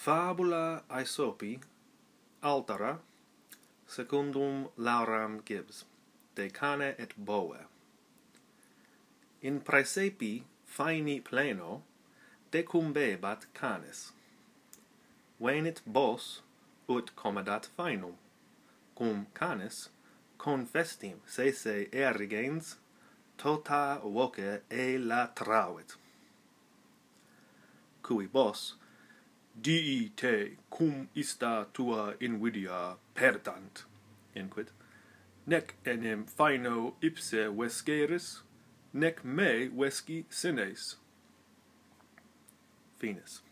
Fabula Aesopi altera secundum Lauram Gibbs de cane et boe. In praesepi faini pleno decumbebat canes. Venit bos ut commodat fainum, cum canes confestim sese erigens tota voce e latravit. Cui bos dii te cum ista tua invidia perdant, inquit, nec enim faino ipse vesceris, nec me vesci sines. Finis.